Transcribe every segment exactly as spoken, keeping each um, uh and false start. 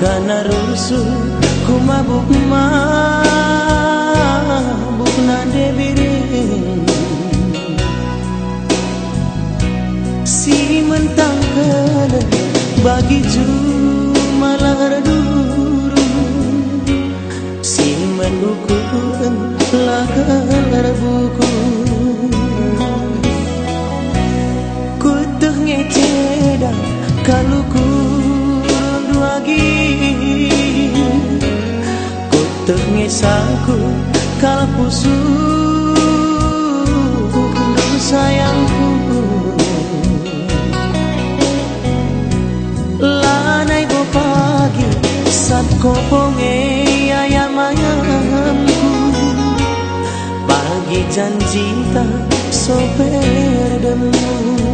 Karena rusuh ku mabuk mabuk nade biring si mentang kala bagi malah duru si menukuran lakar buku ku teh ngeceda kalau ku tengesaku kalau pusuh sayangku lanai bo pagi saat koponge ayam-ayamku bagi janji tak soper demu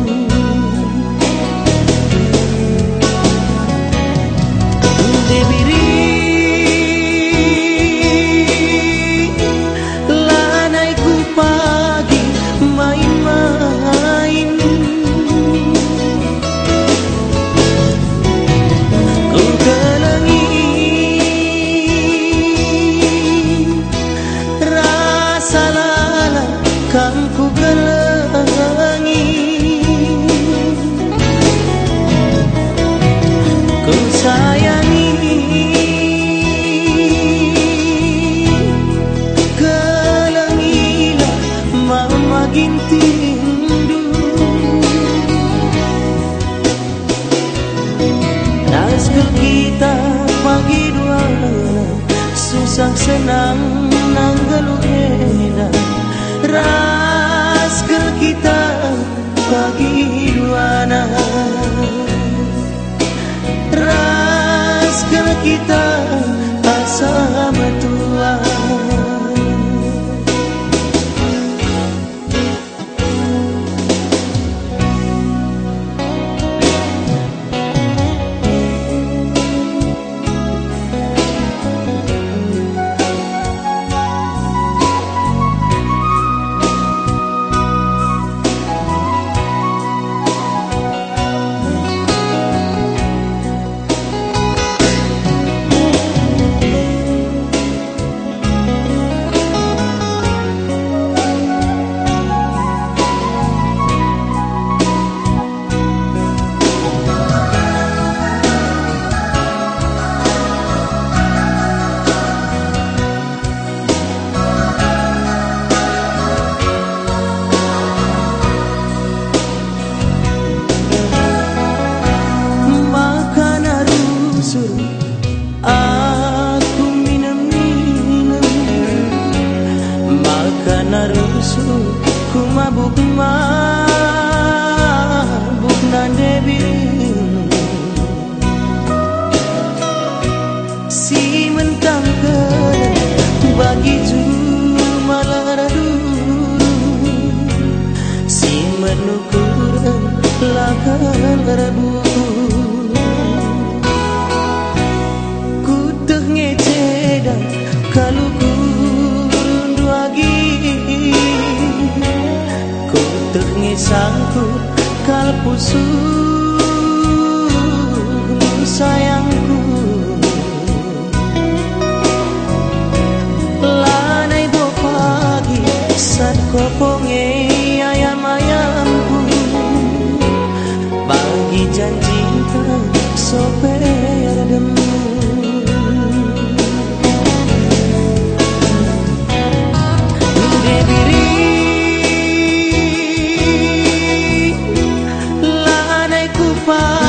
ku gelangi ku sayangi gelangilah mama gintindu naskah kita pagi dua susah senang nanggalu enak raskal kita pagi duana raskal kita asa metua aku minum-minum makan rusuh ku mabuk mabuk nade biring si mentang kala bagi malah duru si menukuran lakar buku kalau ku rundu lagi ku tengesangku kalau pusuh sayangku lanai bo pagi saat koponge ayam-ayamku bagi janji tak soper demu lanai ku